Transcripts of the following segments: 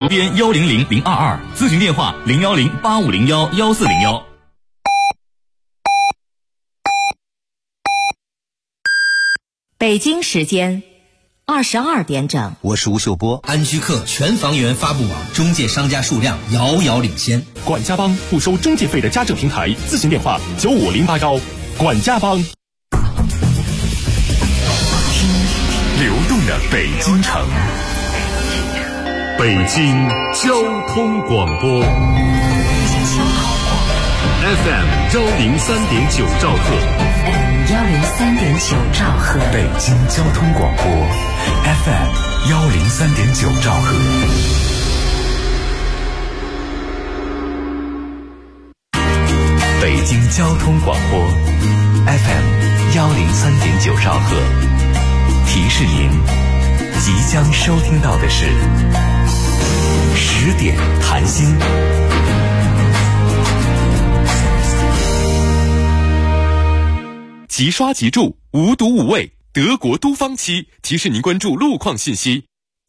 编100022，咨询电话01085011401。 北京时间22点整， 我是吴秀波。 安居客全房源发布网中介商家数量遥遥领先。 管家帮不收中介费的家政平台，咨询电话95081。管家帮。 流动的北京城，北京交通广播 FM103.9兆赫 103.9兆赫， 北京交通广播 FM103.9兆赫。北京交通广播 FM103.9兆赫。提示您，即将收听到的是10点谈心。 即刷即住，无毒无味，德国都方漆提示您关注路况信息。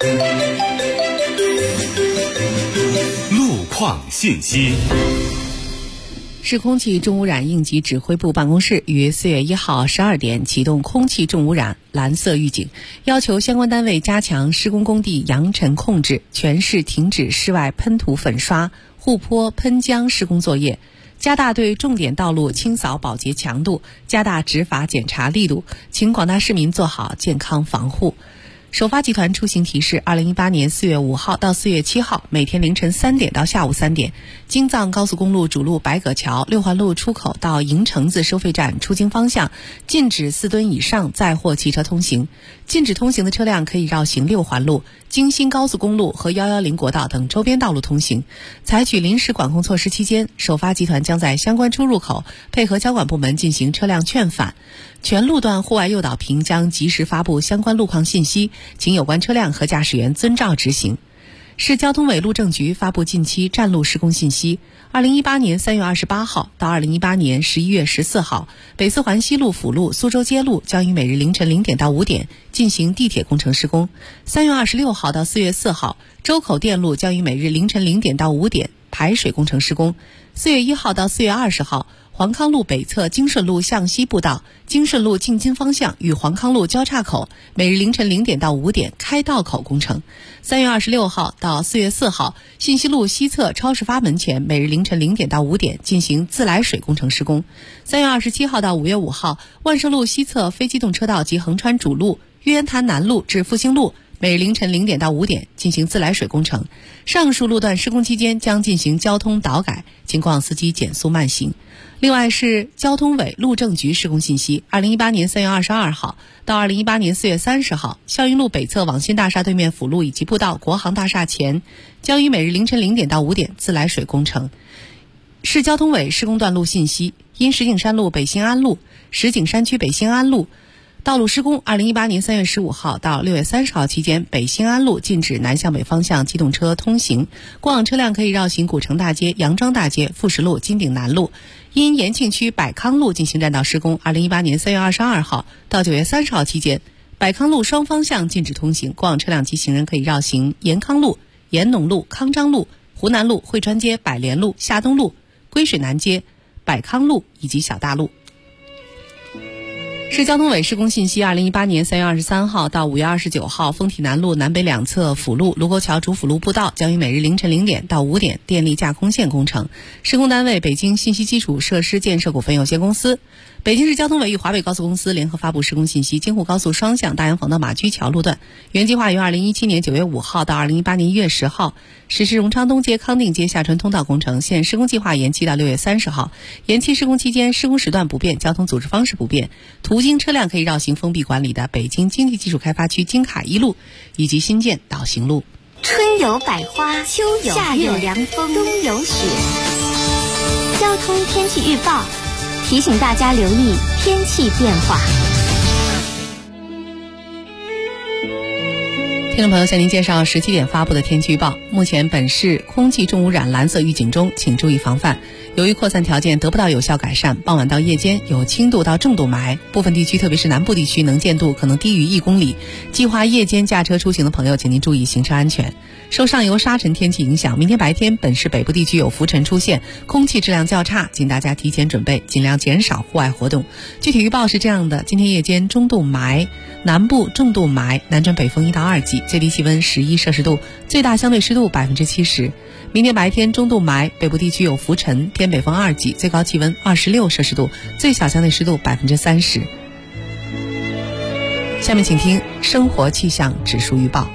路况信息。 市空气重污染应急指挥部办公室于4月1号12点启动空气重污染蓝色预警，要求相关单位加强施工工地扬尘控制，全市停止室外喷涂粉刷、护坡喷浆施工作业，加大对重点道路清扫保洁强度，加大执法检查力度，请广大市民做好健康防护。首发集团出行提示：2018年4月5号到4月7号，每天凌晨3点到下午3点，京藏高速公路主路白葛桥六环路出口到营城子收费站出京方向，禁止4吨以上载货汽车通行，禁止通行的车辆可以绕行六环路、京新高速公路和110国道等周边道路通行。采取临时管控措施期间，首发集团将在相关出入口配合交管部门进行车辆劝返，全路段户外诱导屏将及时发布相关路况信息，请有关车辆和驾驶员遵照执行。市交通委路政局发布近期站路施工信息：2018年3月28号到2018年11月14号，北四环西路辅路苏州街路将于每日凌晨0点到5点进行地铁工程施工。3月26号到4月4号，周口店路将于每日凌晨0点到5点排水工程施工。4月1号到4月20号，黄康路北侧京顺路向西步道、京顺路进京方向与黄康路交叉口每日凌晨0点到5点开道口工程。3月26号到4月4号，信息路西侧超市发门前每日凌晨0点到5点进行自来水工程施工。3月27号到5月5号，万盛路西侧非机动车道及横穿主路玉渊潭南路至复兴路每日凌晨0点到5点进行自来水工程。上述路段施工期间将进行交通导改，情况司机减速慢行。另外是交通委路政局施工信息：2018年3月22号到2018年4月30号，校运路北侧网信大厦对面辅路以及步道国航大厦前将于每日凌晨0点到5点自来水工程。市交通委施工段路信息：因石景山路北新安路、石景山区北新安路道路施工，2018年3月15号到6月30号期间，北新安路禁止南向北方向机动车通行，过往车辆可以绕行古城大街、杨庄大街、富石路、金鼎南路。因延庆区百康路进行占道施工，2018年3月22号到9月30号期间，百康路双方向禁止通行，过往车辆及行人可以绕行延康路、延农路、康章路、湖南路、汇川街、百联路、夏东路、归水南街、百康路以及小大路。市交通委施工信息：2018年3月23号到5月29号，丰体南路南北两侧辅路卢沟桥主辅路步道将于每日凌晨0点到5点电力架空线工程。施工单位北京信息基础设施建设股份有限公司。北京市交通委与华北高速公司联合发布施工信息：京沪高速双向大洋坊到马驹桥路段，原计划于2017年9月5号到2018年1月10号实施荣昌东街、康定街下穿通道工程，现施工计划延期到6月30号。延期施工期间，施工时段不变，交通组织方式不变，途经车辆可以绕行封闭管理的北京经济技术开发区京卡一路以及新建导行路。 春有百花，秋有夏有凉风，冬有雪。交通天气预报提醒大家留意天气变化。 听众朋友，向您介绍17点发布的天气预报。目前本市空气重污染蓝色预警中，请注意防范。由于扩散条件得不到有效改善，傍晚到夜间有轻度到重度霾，部分地区特别是南部地区能见度可能低于1公里。计划夜间驾车出行的朋友，请您注意行车安全。 受上游沙尘天气影响，明天白天本市北部地区有浮尘出现，空气质量较差，请大家提前准备，尽量减少户外活动。具体预报是这样的：今天夜间中度霾，南部重度霾，南转北风1到2级，最低气温11摄氏度，最大相对湿度70%。明天白天中度霾，北部地区有浮尘，偏北风2级，最高气温26摄氏度，最小相对湿度30%。下面请听生活气象指数预报。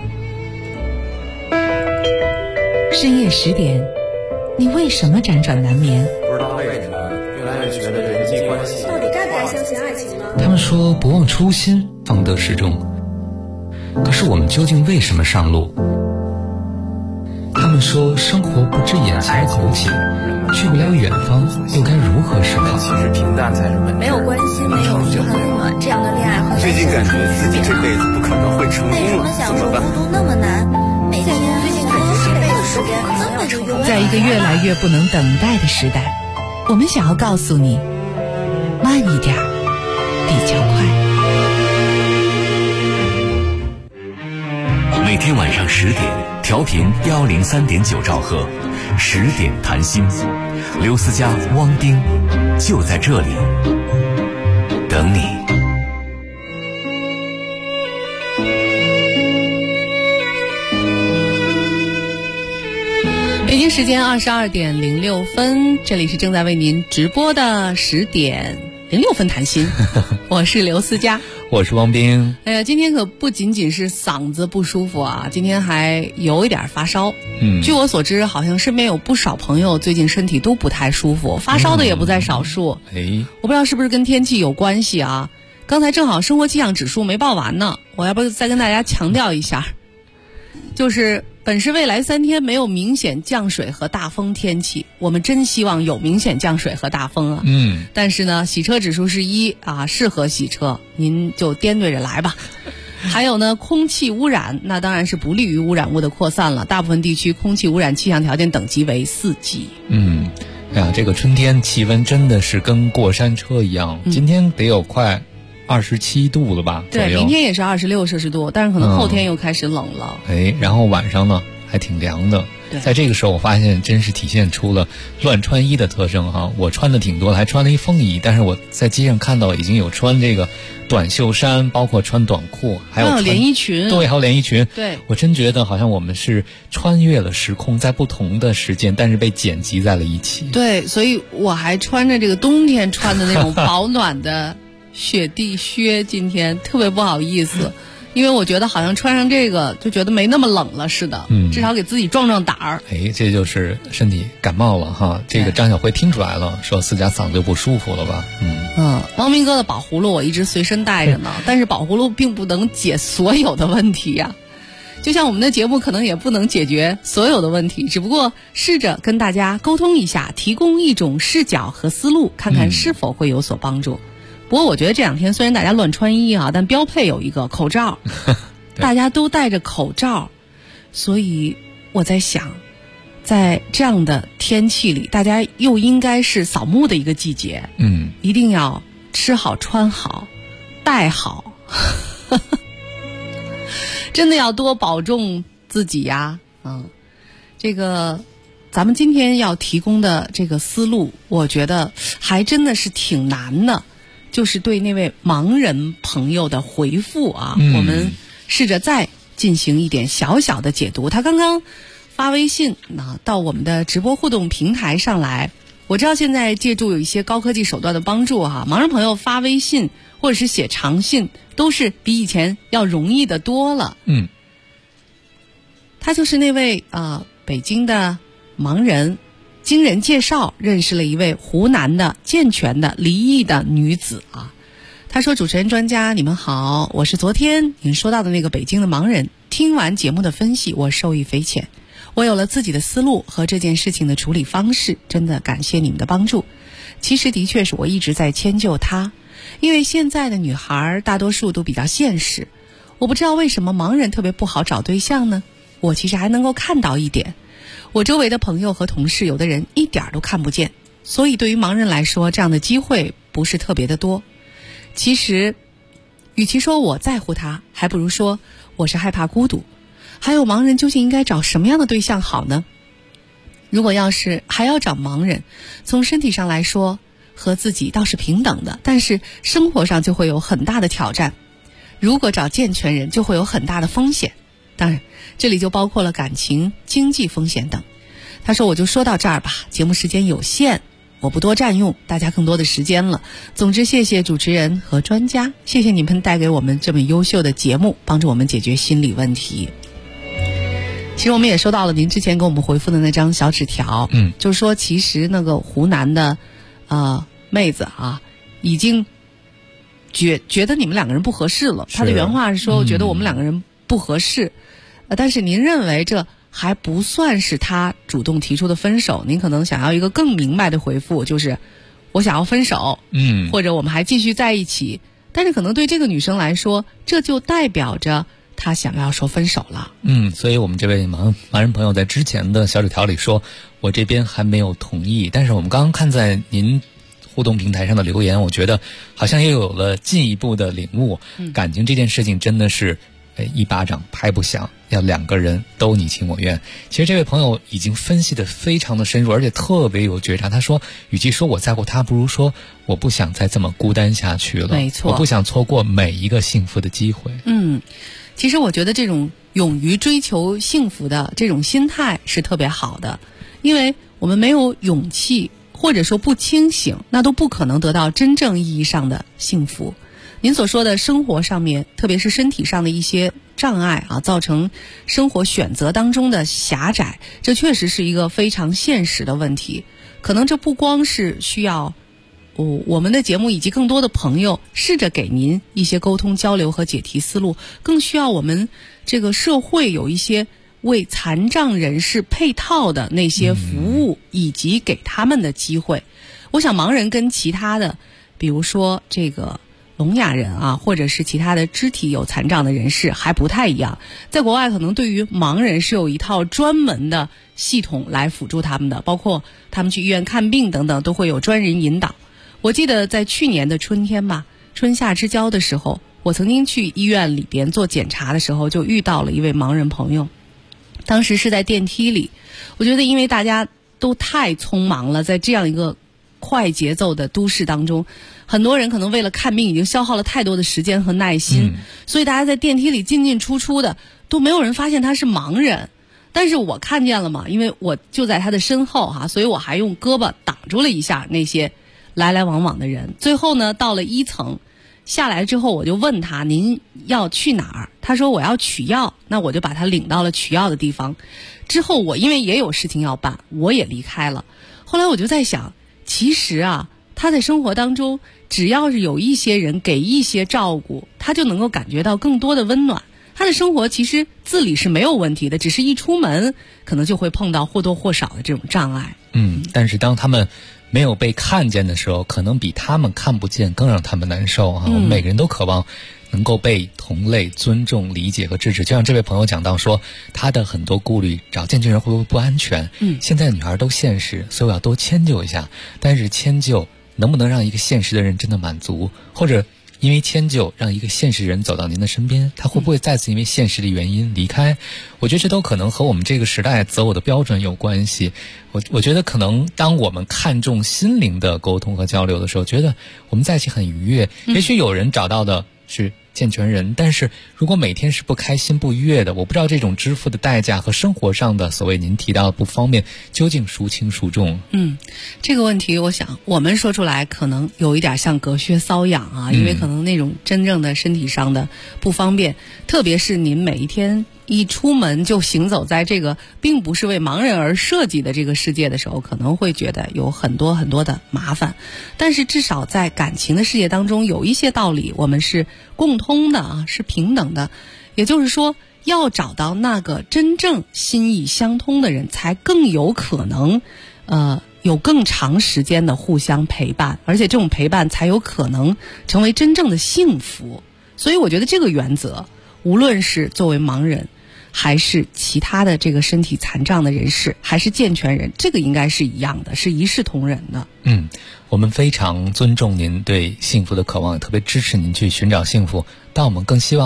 深夜10点，你为什么辗转难眠？ 不知道为什么越来越觉得人际关系到底该不该相信爱情呢？ 他们说不忘初心方得始终，可是我们究竟为什么上路？他们说生活不止眼前的苟且，去不了远方又该如何是好？ 其实平淡才是本质。 没有关系，没有温暖，这样的恋爱和最近感觉自己这辈子不可能会成功了，怎么办？ 孤独那么难，每天最近感觉这辈子时间根本就用。 在一个越来越不能等待的时代，我们想要告诉你，慢一点比较快。 每天晚上10点，调频103.9兆赫，10点谈心，刘思佳、汪丁就在这里等你。 北京时间22点06分，这里是正在为您直播的10点06分谈心，我是刘思佳， 我是汪斌。 哎呀，今天可不仅仅是嗓子不舒服啊，今天还有一点发烧。据我所知，好像身边有不少朋友最近身体都不太舒服，发烧的也不在少数。我不知道是不是跟天气有关系啊？刚才正好生活气象指数没报完呢，我要不再跟大家强调一下，就是本市未来3天没有明显降水和大风天气，我们真希望有明显降水和大风啊。但是呢，洗车指数是1啊，适合洗车，您就颠对着来吧。还有呢，空气污染，那当然是不利于污染物的扩散了。大部分地区空气污染气象条件等级为4级。 哎呀，这个春天气温真的是跟过山车一样，今天得有快27度了吧？ 对，明天也是26摄氏度，但是可能后天又开始冷了。 然后晚上呢还挺凉的。在这个时候我发现真是体现出了乱穿衣的特征哈。我穿的挺多的，还穿了一风衣，但是我在街上看到已经有穿这个短袖衫，包括穿短裤，还有连衣裙。 对，还有连衣裙。 对， 我真觉得好像我们是穿越了时空，在不同的时间，但是被剪辑在了一起。 对，所以我还穿着这个冬天穿的那种保暖的雪地靴，今天特别不好意思。因为我觉得好像穿上这个就觉得没那么冷了似的，至少给自己壮壮胆儿。 这就是身体感冒了哈。这个张小慧听出来了，说思佳嗓子就不舒服了吧？ 汪明哥的宝葫芦我一直随身带着呢，但是宝葫芦并不能解所有的问题呀。就像我们的节目可能也不能解决所有的问题，只不过试着跟大家沟通一下，提供一种视角和思路，看看是否会有所帮助。不过我觉得这2天虽然大家乱穿衣啊，但标配有一个口罩，大家都戴着口罩，所以我在想，在这样的天气里，大家又应该是扫墓的一个季节，一定要吃好穿好戴好，真的要多保重自己呀。这个咱们今天要提供的这个思路，我觉得还真的是挺难的。就是对那位盲人朋友的回复啊，我们试着再进行一点小小的解读。他刚刚发微信到我们的直播互动平台上来，我知道现在借助有一些高科技手段的帮助盲人朋友发微信或者是写长信都是比以前要容易的多了。他就是那位北京的盲人，经人介绍认识了一位湖南的健全的离异的女子啊。她说：“主持人专家你们好，我是昨天您说到的那个北京的盲人，听完节目的分析我受益匪浅，我有了自己的思路和这件事情的处理方式，真的感谢你们的帮助。其实的确是我一直在迁就她，因为现在的女孩大多数都比较现实，我不知道为什么盲人特别不好找对象呢？我其实还能够看到一点，我周围的朋友和同事有的人一点都看不见，所以对于盲人来说这样的机会不是特别的多。其实与其说我在乎他，还不如说我是害怕孤独。 还有盲人究竟应该找什么样的对象好呢？如果要是还要找盲人，从身体上来说和自己倒是平等的，但是生活上就会有很大的挑战。如果找健全人就会有很大的风险，当然这里就包括了感情、经济风险等。他说我就说到这儿吧，节目时间有限，我不多占用大家更多的时间了。总之谢谢主持人和专家，谢谢你们带给我们这么优秀的节目，帮助我们解决心理问题。其实我们也收到了您之前给我们回复的那张小纸条，就是说其实那个湖南的妹子啊，已经觉得你们两个人不合适了。他的原话是说，我觉得我们两个人不合适，但是您认为这还不算是他主动提出的分手，您可能想要一个更明白的回复，就是我想要分手，或者我们还继续在一起。但是可能对这个女生来说，这就代表着他想要说分手了。 所以我们这位盲人朋友在之前的小纸条里说，我这边还没有同意。但是我们刚刚看在您互动平台上的留言，我觉得好像也有了进一步的领悟。感情这件事情真的是一巴掌拍不响，要两个人都你情我愿。其实这位朋友已经分析得非常的深入，而且特别有觉察。他说与其说我在乎他，不如说我不想再这么孤单下去了。 没错， 我不想错过每一个幸福的机会。 其实我觉得这种勇于追求幸福的这种心态是特别好的，因为我们没有勇气或者说不清醒，那都不可能得到真正意义上的幸福。您所说的生活上面，特别是身体上的一些障碍啊，造成生活选择当中的狭窄，这确实是一个非常现实的问题。可能这不光是需要我们的节目以及更多的朋友试着给您一些沟通交流和解题思路，更需要我们这个社会有一些为残障人士配套的那些服务，以及给他们的机会。我想盲人跟其他的比如说这个聋哑人啊，或者是其他的肢体有残障的人士还不太一样。在国外可能对于盲人是有一套专门的系统来辅助他们的，包括他们去医院看病等等都会有专人引导。我记得在去年的春天吧，春夏之交的时候，我曾经去医院里边做检查的时候，就遇到了一位盲人朋友。当时是在电梯里，我觉得因为大家都太匆忙了，在这样一个快节奏的都市当中，很多人可能为了看病已经消耗了太多的时间和耐心，所以大家在电梯里进进出出的，都没有人发现他是盲人。但是我看见了嘛，因为我就在他的身后所以我还用胳膊挡住了一下那些来来往往的人。最后呢，到了1层下来之后，我就问他您要去哪儿？他说我要取药，那我就把他领到了取药的地方。之后我因为也有事情要办，我也离开了。后来我就在想，其实他在生活当中只要是有一些人给一些照顾，他就能够感觉到更多的温暖。他的生活其实自理是没有问题的，只是一出门可能就会碰到或多或少的这种障碍。 但是当他们没有被看见的时候，可能比他们看不见更让他们难受我们每个人都渴望能够被同类尊重、理解和支持。就像这位朋友讲到说，他的很多顾虑，找健全人会不会不安全？现在女孩都现实，所以我要多迁就一下。但是迁就能不能让一个现实的人真的满足？或者因为迁就让一个现实人走到您的身边，他会不会再次因为现实的原因离开？我觉得这都可能和我们这个时代择偶的标准有关系。我觉得可能当我们看重心灵的沟通和交流的时候，觉得我们在一起很愉悦。也许有人找到的是健全人，但是如果每天是不开心不愉悦的，我不知道这种支付的代价和生活上的所谓您提到的不方便究竟孰轻孰重。 这个问题我想我们说出来可能有一点像隔靴搔痒因为可能那种真正的身体上的不方便，特别是您每一天一出门就行走在这个并不是为盲人而设计的这个世界的时候，可能会觉得有很多很多的麻烦。但是至少在感情的世界当中，有一些道理我们是共通的是平等的。也就是说，要找到那个真正心意相通的人，才更有可能有更长时间的互相陪伴，而且这种陪伴才有可能成为真正的幸福。所以我觉得这个原则，无论是作为盲人还是其他的这个身体残障的人士，还是健全人，这个应该是一样的，是一视同仁的。 我们非常尊重您对幸福的渴望，也特别支持您去寻找幸福，但我们更希望您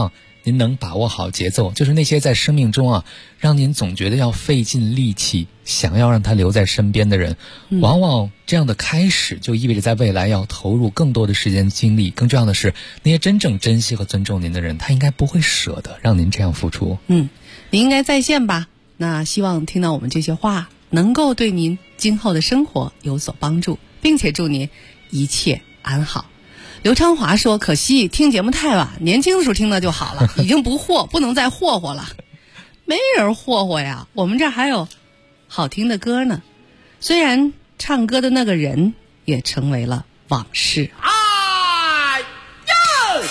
您能把握好节奏，就是那些在生命中啊，让您总觉得要费尽力气，想要让他留在身边的人，往往这样的开始就意味着在未来要投入更多的时间精力。更重要的是，那些真正珍惜和尊重您的人，他应该不会舍得让您这样付出。 您应该在线吧？那希望听到我们这些话，能够对您今后的生活有所帮助，并且祝您一切安好。刘昌华说，可惜听节目太晚，年轻的时候听的就好了，已经不能再霍霍了。没人霍霍呀，我们这儿还有好听的歌呢。虽然唱歌的那个人也成为了往事。 哎呀！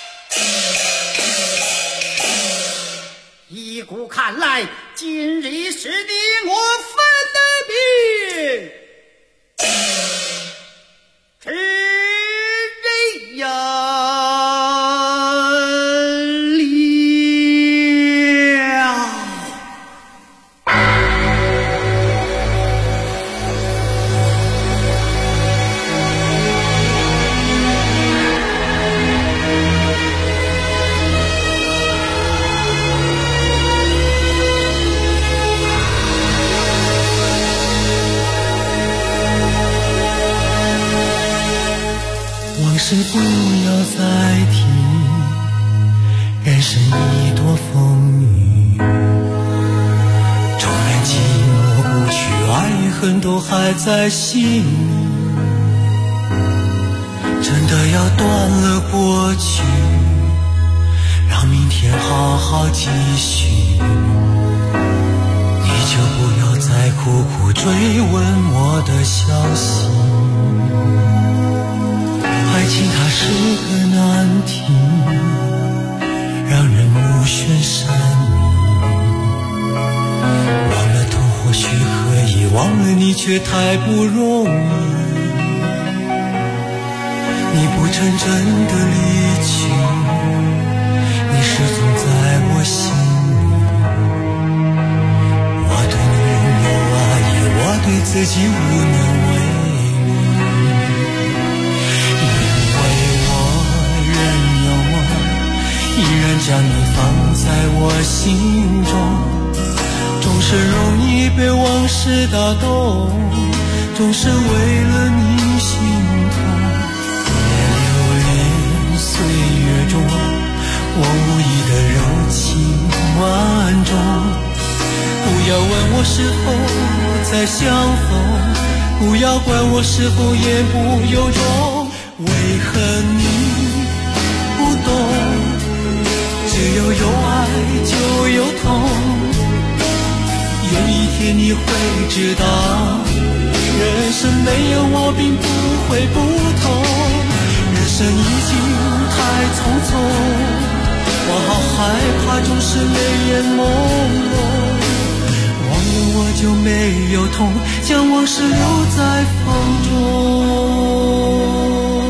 依古看来，今日是你我分的病。知人了。 往事不要再提，人生一多风雨，纵然寂寞不去，爱恨都还在心里。真的要断了过去，让明天好好继续，你就不要再苦苦追问我的消息。爱情它是个难题，让人目眩神迷。忘了痛或许可以，忘了你却太不容易。你不曾真的离去，你始终在我心里。我对你仍有爱意，我对自己无能为力。依然将你放在我心中，总是容易被往事打动，总是为了你心痛。别留恋岁月中我无意的柔情万种，不要问我是否再相逢，不要管我是否言不由衷。为何你不懂？只有有爱就有痛，有一天你会知道，人生没有我并不会不同。人生已经太匆匆，我好害怕总是泪眼朦胧。忘了我就没有痛，将往事留在风中。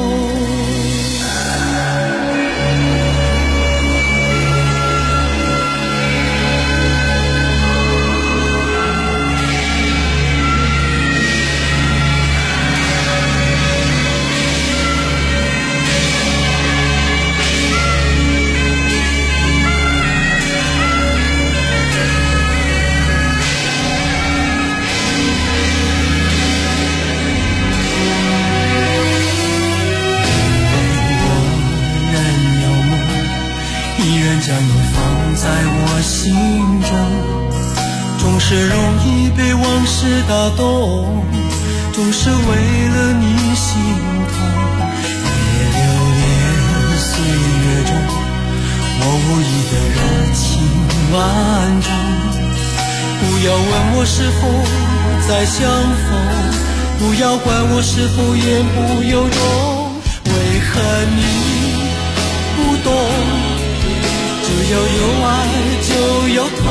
将你放在我心中，总是容易被往事打动，总是为了你心痛。别留恋岁月中我无意的热情万种，不要问我是否再相逢，不要管我是否言不由衷。为何你不懂？只要有爱就有痛，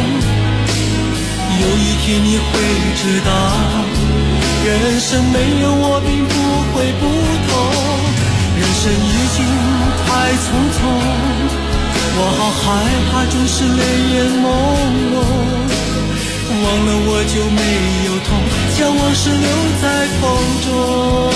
有一天你会知道，人生没有我并不会不同。人生已经太匆匆，我好害怕总是泪眼朦胧。忘了我就没有痛，将往事留在风中。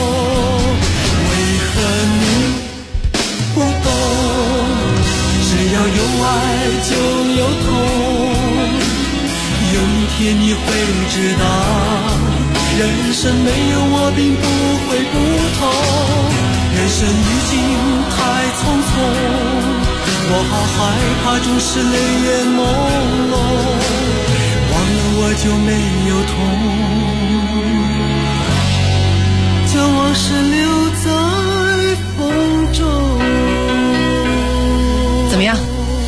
为何你不懂？只有爱就有痛，有一天你会知道，人生没有我并不会不同。人生已经太匆匆，我好害怕总是泪眼朦胧，忘了我就没有痛，将往事留在风中。 怎么样？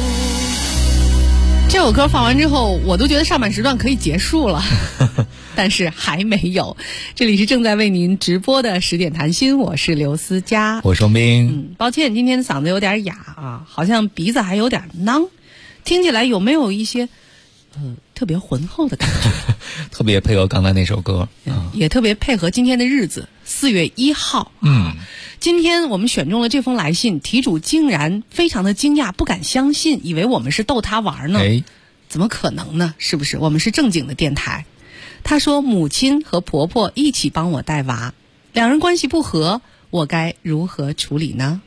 这首歌放完之后，我都觉得上半时段可以结束了，但是还没有。这里是正在为您直播的10点谈心，我是刘思佳， 我是双冰。 抱歉，今天的嗓子有点哑啊，好像鼻子还有点囔，听起来有没有一些特别浑厚的感觉？ 特别配合刚才那首歌， 也特别配合今天的日子，4月1号。今天我们选中了这封来信，题主竟然非常的惊讶，不敢相信，以为我们是逗他玩呢。怎么可能呢？是不是？我们是正经的电台。他说母亲和婆婆一起帮我带娃，两人关系不和，我该如何处理呢？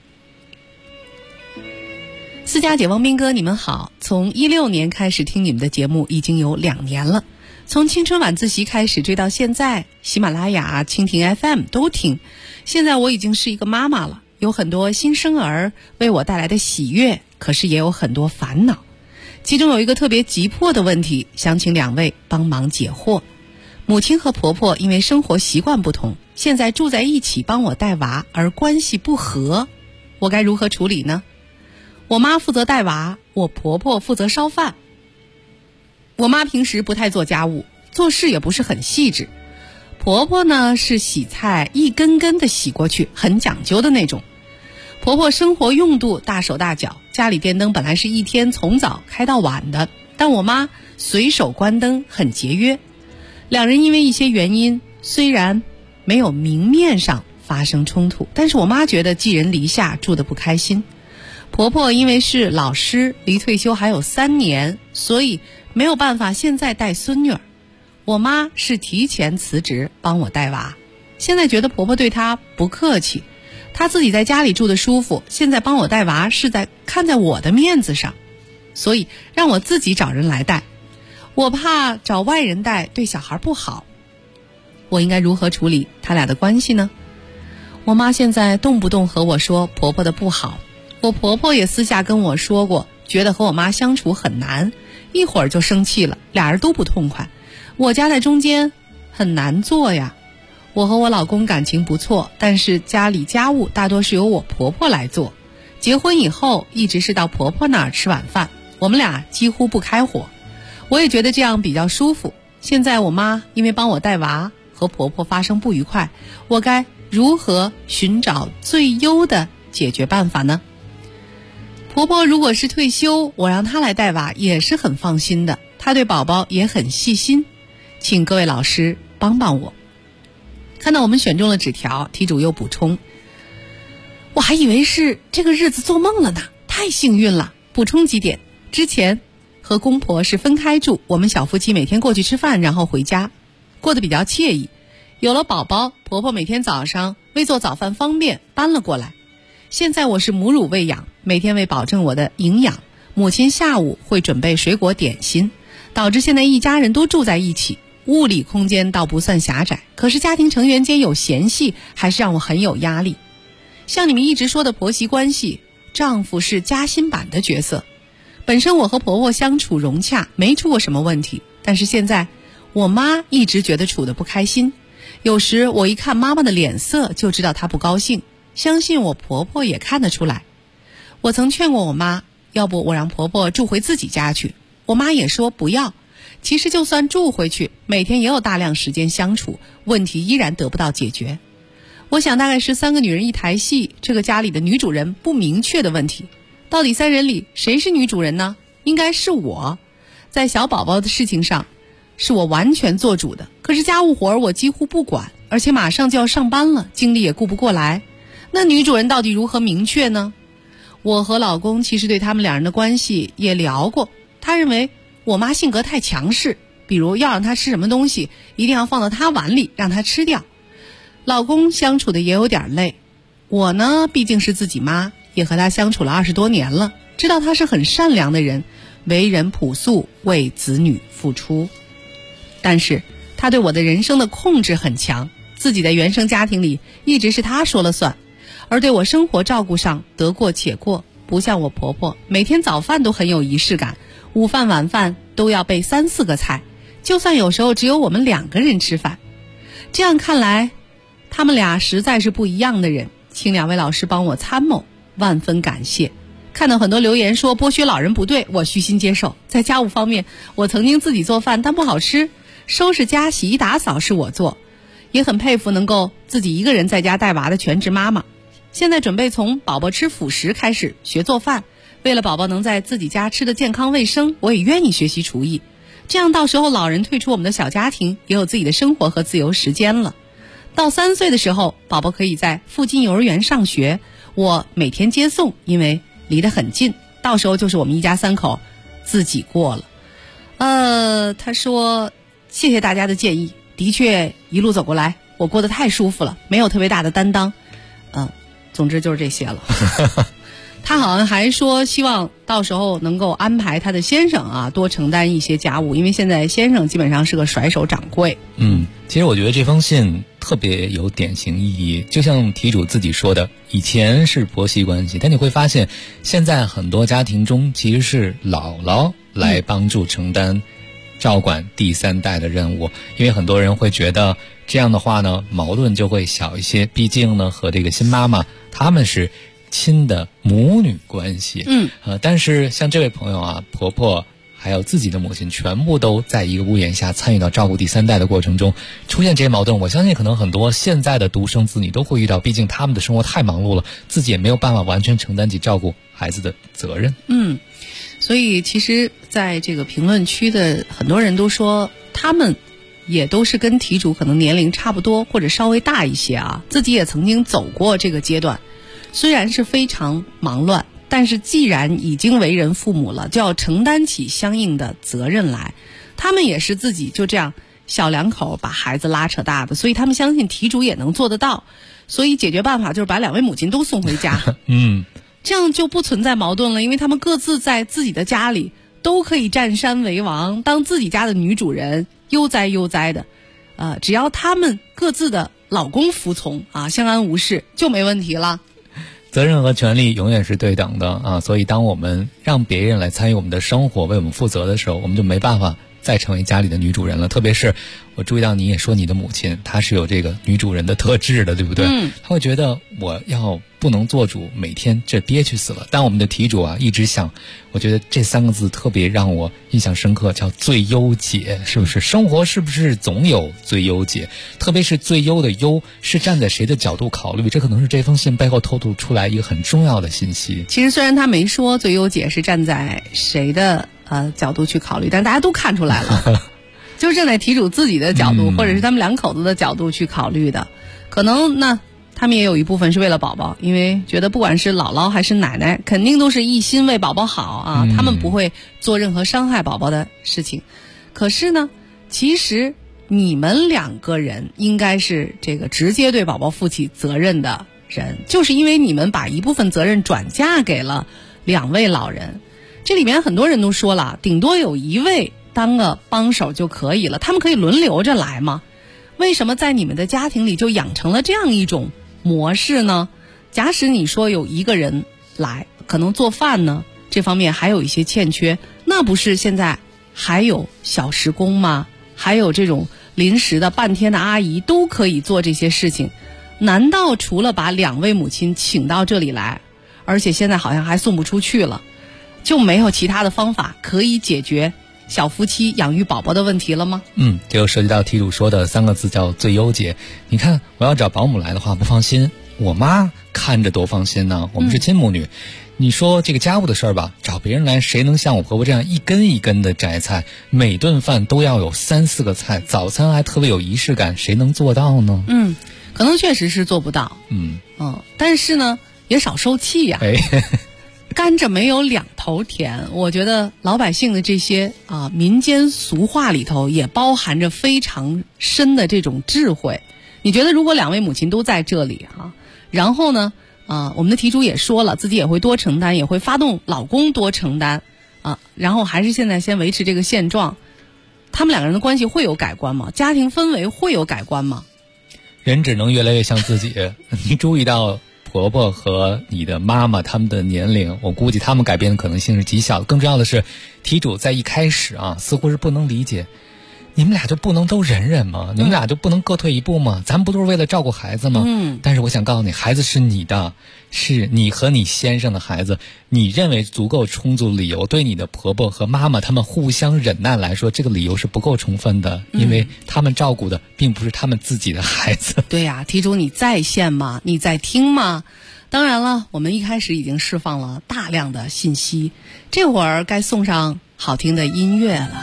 思佳姐、王斌哥，你们好。从16年开始听你们的节目已经有2年了，从青春晚自习开始追到现在，喜马拉雅、蜻蜓 FM 都听。现在我已经是一个妈妈了，有很多新生儿为我带来的喜悦，可是也有很多烦恼。其中有一个特别急迫的问题，想请2位帮忙解惑。母亲和婆婆因为生活习惯不同，现在住在一起帮我带娃，而关系不和，我该如何处理呢？我妈负责带娃，我婆婆负责烧饭。我妈平时不太做家务，做事也不是很细致。婆婆呢是洗菜一根根的洗过去，很讲究的那种。婆婆生活用度大手大脚，家里电灯本来是一天从早开到晚的，但我妈随手关灯，很节约。两人因为一些原因，虽然没有明面上发生冲突，但是我妈觉得寄人篱下，住得不开心。婆婆因为是老师，离退休还有3年，所以没有办法现在带孙女儿。我妈是提前辞职帮我带娃，现在觉得婆婆对她不客气，她自己在家里住得舒服，现在帮我带娃是在看在我的面子上，所以让我自己找人来带。我怕找外人带对小孩不好，我应该如何处理他俩的关系呢？我妈现在动不动和我说婆婆的不好，我婆婆也私下跟我说过，觉得和我妈相处很难，一会儿就生气了，俩人都不痛快。我夹在中间很难做呀。我和我老公感情不错，但是家里家务大多是由我婆婆来做。结婚以后一直是到婆婆那儿吃晚饭，我们俩几乎不开火。我也觉得这样比较舒服。现在我妈因为帮我带娃和婆婆发生不愉快，我该如何寻找最优的解决办法呢？婆婆如果是退休，我让她来带娃也是很放心的，她对宝宝也很细心，请各位老师帮帮我。看到我们选中了纸条，题主又补充，我还以为是这个日子做梦了呢，太幸运了。补充几点，之前和公婆是分开住，我们小夫妻每天过去吃饭然后回家，过得比较惬意。有了宝宝，婆婆每天早上为做早饭方便搬了过来。现在我是母乳喂养，每天为保证我的营养，母亲下午会准备水果点心，导致现在一家人都住在一起，物理空间倒不算狭窄，可是家庭成员间有嫌隙，还是让我很有压力。像你们一直说的婆媳关系，丈夫是加薪版的角色。本身我和婆婆相处融洽，没出过什么问题，但是现在我妈一直觉得处得不开心，有时我一看妈妈的脸色就知道她不高兴，相信我婆婆也看得出来。我曾劝过我妈，要不我让婆婆住回自己家去，我妈也说不要。其实就算住回去，每天也有大量时间相处，问题依然得不到解决。我想大概是3个女人一台戏，这个家里的女主人不明确的问题。到底3人里谁是女主人呢？应该是我。在小宝宝的事情上是我完全做主的，可是家务活我几乎不管，而且马上就要上班了，精力也顾不过来。那女主人到底如何明确呢？我和老公其实对他们2人的关系也聊过，他认为我妈性格太强势，比如要让她吃什么东西一定要放到她碗里让她吃掉。老公相处的也有点累，我呢毕竟是自己妈， 也和他相处了20多年了，知道他是很善良的人，为人朴素，为子女付出。但是他对我的人生的控制很强，自己的原生家庭里一直是他说了算，而对我生活照顾上得过且过，不像我婆婆，每天早饭都很有仪式感，午饭晚饭都要备3、4个菜，就算有时候只有我们2个人吃饭。这样看来，他们俩实在是不一样的人，请2位老师帮我参谋，万分感谢。看到很多留言说剥削老人不对，我虚心接受。在家务方面，我曾经自己做饭，但不好吃，收拾家、洗衣打扫是我做，也很佩服能够自己一个人在家带娃的全职妈妈。现在准备从宝宝吃辅食开始学做饭，为了宝宝能在自己家吃的健康卫生，我也愿意学习厨艺。这样到时候老人退出我们的小家庭，也有自己的生活和自由时间了。到3岁的时候，宝宝可以在附近幼儿园上学，我每天接送，因为离得很近，到时候就是我们一家3口自己过了。他说谢谢大家的建议，的确一路走过来我过得太舒服了，没有特别大的担当。总之就是这些了。他好像还说希望到时候能够安排他的先生啊多承担一些家务，因为现在先生基本上是个甩手掌柜。 其实我觉得这封信特别有典型意义，就像题主自己说的，以前是婆媳关系，但你会发现现在很多家庭中其实是姥姥来帮助承担照管第3代的任务，因为很多人会觉得这样的话呢矛盾就会小一些，毕竟呢和这个新妈妈他们是亲的母女关系。但是像这位朋友啊，婆婆还有自己的母亲全部都在一个屋檐下参与到照顾第3代的过程中，出现这些矛盾，我相信可能很多现在的独生子女都会遇到，毕竟他们的生活太忙碌了，自己也没有办法完全承担起照顾孩子的责任。 所以其实在这个评论区的很多人都说他们也都是跟题主可能年龄差不多或者稍微大一些啊，自己也曾经走过这个阶段，虽然是非常忙乱，但是既然已经为人父母了，就要承担起相应的责任来。他们也是自己就这样小2口把孩子拉扯大的，所以他们相信题主也能做得到，所以解决办法就是把2位母亲都送回家。这样就不存在矛盾了，因为他们各自在自己的家里都可以占山为王，当自己家的女主人，悠哉悠哉的。只要他们各自的老公服从啊，相安无事就没问题了。 责任和权利永远是对等的啊，所以当我们让别人来参与我们的生活，为我们负责的时候，我们就没办法再成为家里的女主人了。特别是我注意到你也说你的母亲她是有这个女主人的特质的，对不对？她会觉得我要不能做主，每天这憋屈死了。但我们的题主啊一直想，我觉得这3个字特别让我印象深刻，叫最优解，是不是？生活是不是总有最优解？特别是最优的优是站在谁的角度考虑，这可能是这封信背后透露出来一个很重要的信息。 其实虽然他没说最优解是站在谁的角度去考虑，但大家都看出来了。就是站在题主自己的角度，或者是他们2口子的角度去考虑的。可能那他们也有一部分是为了宝宝，因为觉得不管是姥姥还是奶奶，肯定都是一心为宝宝好啊，他们不会做任何伤害宝宝的事情。可是呢，其实你们2个人应该是这个直接对宝宝负起责任的人，就是因为你们把一部分责任转嫁给了2位老人。这里面很多人都说了，顶多有1位当个帮手就可以了，他们可以轮流着来吗？为什么在你们的家庭里就养成了这样一种模式呢？假使你说有1个人来，可能做饭呢这方面还有一些欠缺，那不是现在还有小时工吗？还有这种临时的半天的阿姨都可以做这些事情，难道除了把2位母亲请到这里来，而且现在好像还送不出去了，就没有其他的方法可以解决小夫妻养育宝宝的问题了吗？ 这就涉及到题主说的3个字叫最优解。你看我要找保姆来的话不放心，我妈看着多放心呢，我们是亲母女。你说这个家务的事儿吧，找别人来谁能像我婆婆这样一根一根的摘菜，每顿饭都要有3、4个菜，早餐还特别有仪式感，谁能做到呢？ 可能确实是做不到。但是呢也少受气呀。甘蔗没有2头甜，我觉得老百姓的这些民间俗话里头也包含着非常深的这种智慧。你觉得如果2位母亲都在这里然后呢我们的题主也说了，自己也会多承担，也会发动老公多承担然后还是现在先维持这个现状，他们两个人的关系会有改观吗？家庭氛围会有改观吗？ 人只能越来越像自己。你注意到婆婆和你的妈妈他们的年龄，我估计他们改变的可能性是极小的。更重要的是，题主在一开始似乎是不能理解，你们俩就不能都忍忍吗？你们俩就不能各退一步吗？咱们不都是为了照顾孩子吗？但是我想告诉你，孩子是你的，是你和你先生的孩子，你认为足够充足理由，对你的婆婆和妈妈他们互相忍耐来说，这个理由是不够充分的，因为他们照顾的并不是他们自己的孩子。 对呀，题主你在线吗？你在听吗？当然了，我们一开始已经释放了大量的信息，这会儿该送上好听的音乐了。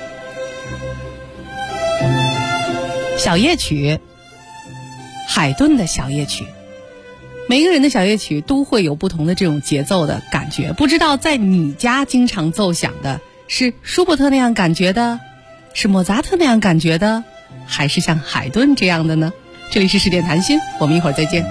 小夜曲，海顿的小夜曲。每一个人的小夜曲都会有不同的这种节奏的感觉，不知道在你家经常奏响的是舒伯特那样感觉的，是莫扎特那样感觉的，还是像海顿这样的呢？这里是十点谈心，我们一会儿再见。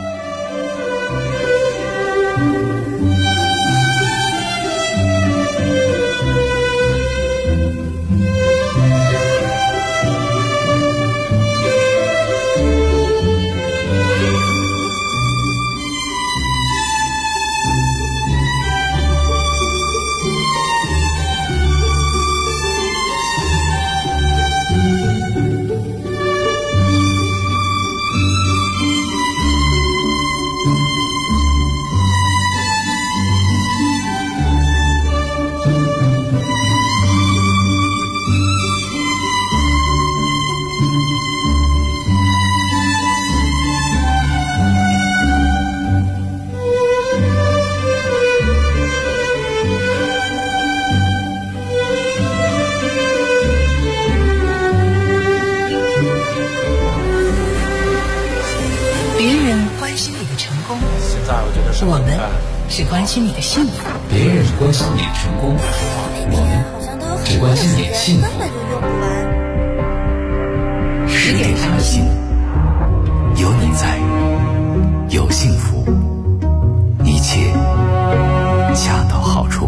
我们只关心你的幸福， 别人关心你的成功，我们只关心你的幸福。10点谈心，有你在，有幸福，一切恰到好处。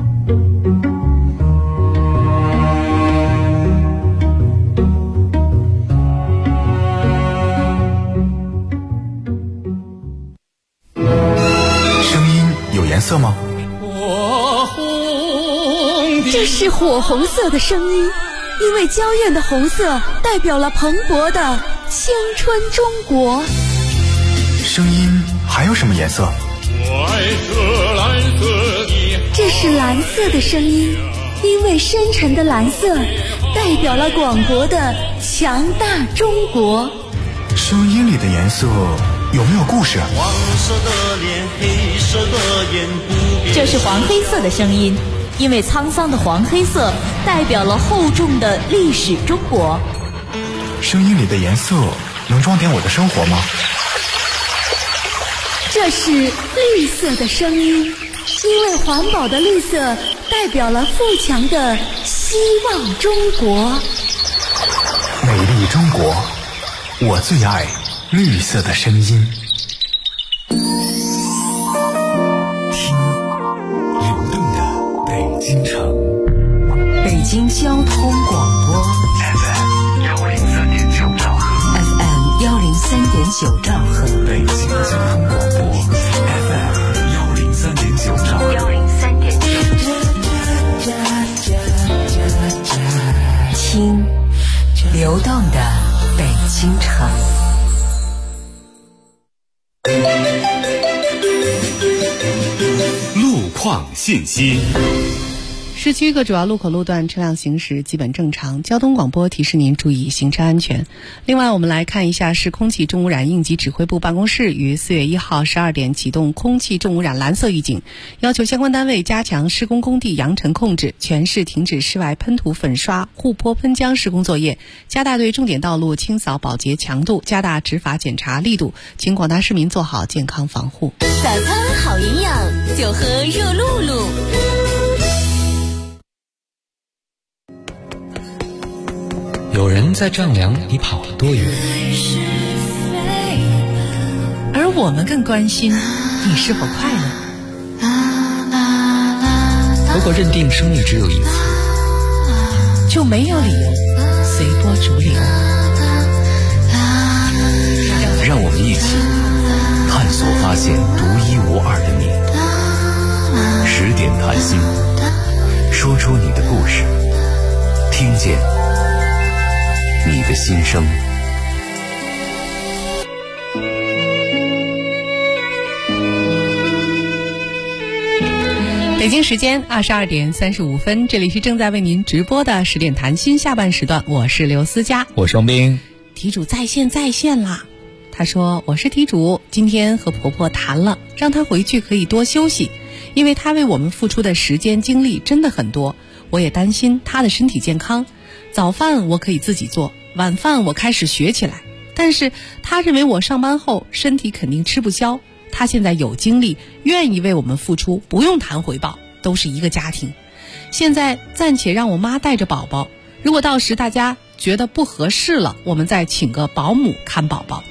颜色吗？ 这是火红色的声音，因为娇艳的红色代表了蓬勃的青春中国。 声音还有什么颜色？ 这是蓝色的声音，因为深沉的蓝色代表了广博的强大中国。 声音里的颜色有没有故事？ 黄色的脸，黑色的眼，不变。 这是黄黑色的声音，因为沧桑的黄黑色代表了厚重的历史中国。 声音里的颜色能装点我的生活吗？ 这是绿色的声音，因为环保的绿色代表了富强的希望中国。 美丽中国，我最爱绿色的声音。 听流动的北京城， 北京交通广播 FM 103.9兆赫 FM 103.9兆赫， 北京交通广播 FM 103.9兆赫听流动的北京城。 路况信息。 市区各主要路口路段车辆行驶基本正常，交通广播提示您注意行车安全。另外，我们来看一下市空气重污染应急指挥部办公室于4月1号12点启动空气重污染蓝色预警，要求相关单位加强施工工地扬尘控制，全市停止室外喷涂、粉刷、护坡、喷浆施工作业，加大对重点道路清扫保洁强度，加大执法检查力度，请广大市民做好健康防护。 早餐好营养，就喝热露露。 有人在丈量你跑了多远， 而我们更关心你是否快乐？ 如果认定生命只有一次， 就没有理由随波逐流。 让我们一起探索发现独一无二的你。10点谈心，说出你的故事，听见你的心声。 北京时间22点35分，这里是正在为您直播的10点谈心下半时段，我是刘思佳， 我是王斌。 题主在线啦。他说，我是题主，今天和婆婆谈了，让她回去可以多休息，因为她为我们付出的时间精力真的很多，我也担心她的身体健康。早饭我可以自己做，晚饭我开始学起来，但是她认为我上班后身体肯定吃不消，她现在有精力，愿意为我们付出，不用谈回报，都是一个家庭。现在暂且让我妈带着宝宝，如果到时大家觉得不合适了，我们再请个保姆看宝宝。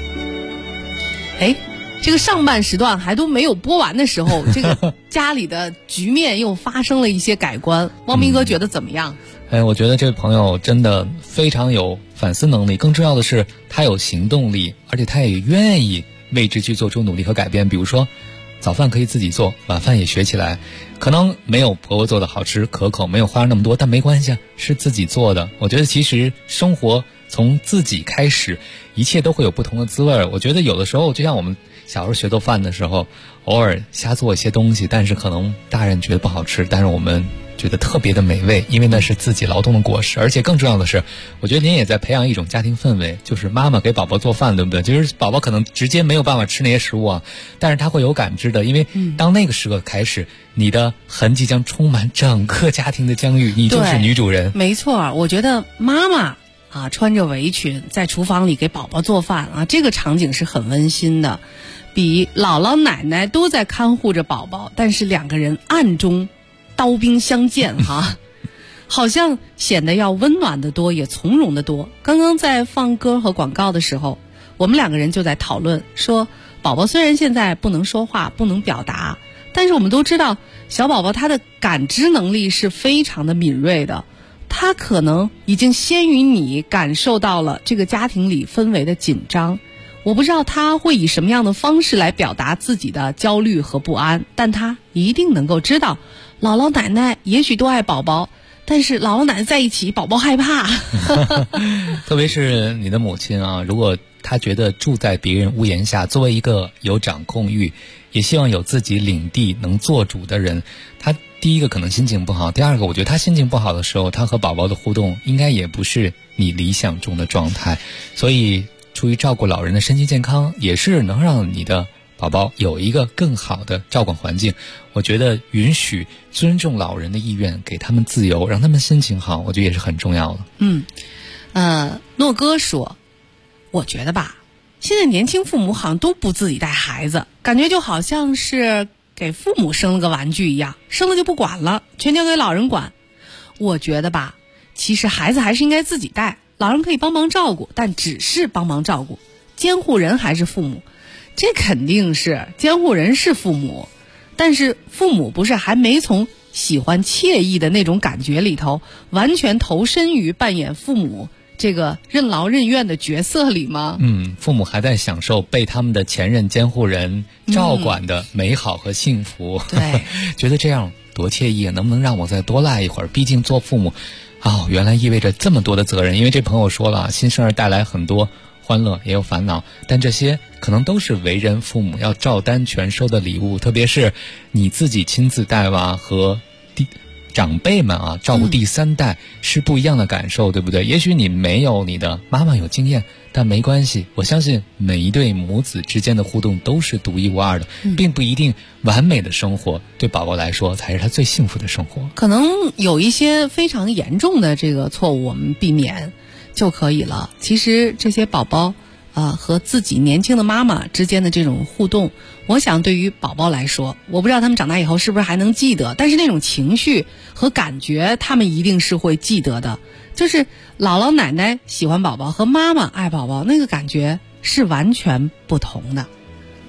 这个上半时段还都没有播完的时候，这个家里的局面又发生了一些改观。汪明哥觉得怎么样？ 我觉得这位朋友真的非常有反思能力，更重要的是他有行动力，而且他也愿意为之去做出努力和改变。比如说早饭可以自己做，晚饭也学起来，可能没有婆婆做的好吃可口，没有花那么多，但没关系啊，是自己做的。我觉得其实生活从自己开始，一切都会有不同的滋味。我觉得有的时候就像我们小时候学做饭的时候，偶尔瞎做一些东西，但是可能大人觉得不好吃，但是我们觉得特别的美味，因为那是自己劳动的果实。而且更重要的是，我觉得您也在培养一种家庭氛围，就是妈妈给宝宝做饭，对不对？就是宝宝可能直接没有办法吃那些食物啊，但是他会有感知的，因为当那个时刻开始，你的痕迹将充满整个家庭的疆域，你就是女主人。 没错，我觉得妈妈穿着围裙在厨房里给宝宝做饭这个场景是很温馨的，比姥姥奶奶都在看护着宝宝，但是两个人暗中刀兵相见好像显得要温暖得多，也从容得多。刚刚在放歌和广告的时候，我们两个人就在讨论说，宝宝虽然现在不能说话不能表达，但是我们都知道小宝宝他的感知能力是非常的敏锐的，他可能已经先于你感受到了这个家庭里氛围的紧张。我不知道他会以什么样的方式来表达自己的焦虑和不安，但他一定能够知道姥姥奶奶也许都爱宝宝，但是姥姥奶奶在一起宝宝害怕特别是你的母亲如果她觉得住在别人屋檐下，作为一个有掌控欲，也希望有自己领地能做主的人，她第一个可能心情不好，第二个我觉得她心情不好的时候，她和宝宝的互动应该也不是你理想中的状态。所以出于照顾老人的身心健康，也是能让你的宝宝有一个更好的照管环境。我觉得允许尊重老人的意愿，给他们自由，让他们心情好，我觉得也是很重要的。 诺哥说，我觉得吧，现在年轻父母好像都不自己带孩子，感觉就好像是给父母生了个玩具一样，生了就不管了，全交给老人管。我觉得吧，其实孩子还是应该自己带，老人可以帮忙照顾，但只是帮忙照顾，监护人还是父母。这肯定是监护人是父母，但是父母不是还没从喜欢惬意的那种感觉里头完全投身于扮演父母这个任劳任怨的角色里吗？ 父母还在享受被他们的前任监护人照管的美好和幸福。 对觉得这样多惬意啊，能不能让我再多赖一会儿？毕竟做父母原来意味着这么多的责任。因为这朋友说了，新生儿带来很多欢乐也有烦恼，但这些可能都是为人父母要照单全收的礼物。特别是你自己亲自带和长辈们照顾第三代是不一样的感受，对不对？也许你没有你的妈妈有经验，但没关系，我相信每一对母子之间的互动都是独一无二的，并不一定完美的生活对宝宝来说才是他最幸福的生活。 可能有一些非常严重的这个错误我们避免就可以了。其实这些宝宝和自己年轻的妈妈之间的这种互动，我想对于宝宝来说，我不知道他们长大以后是不是还能记得，但是那种情绪和感觉他们一定是会记得的。就是姥姥奶奶喜欢宝宝和妈妈爱宝宝，那个感觉是完全不同的。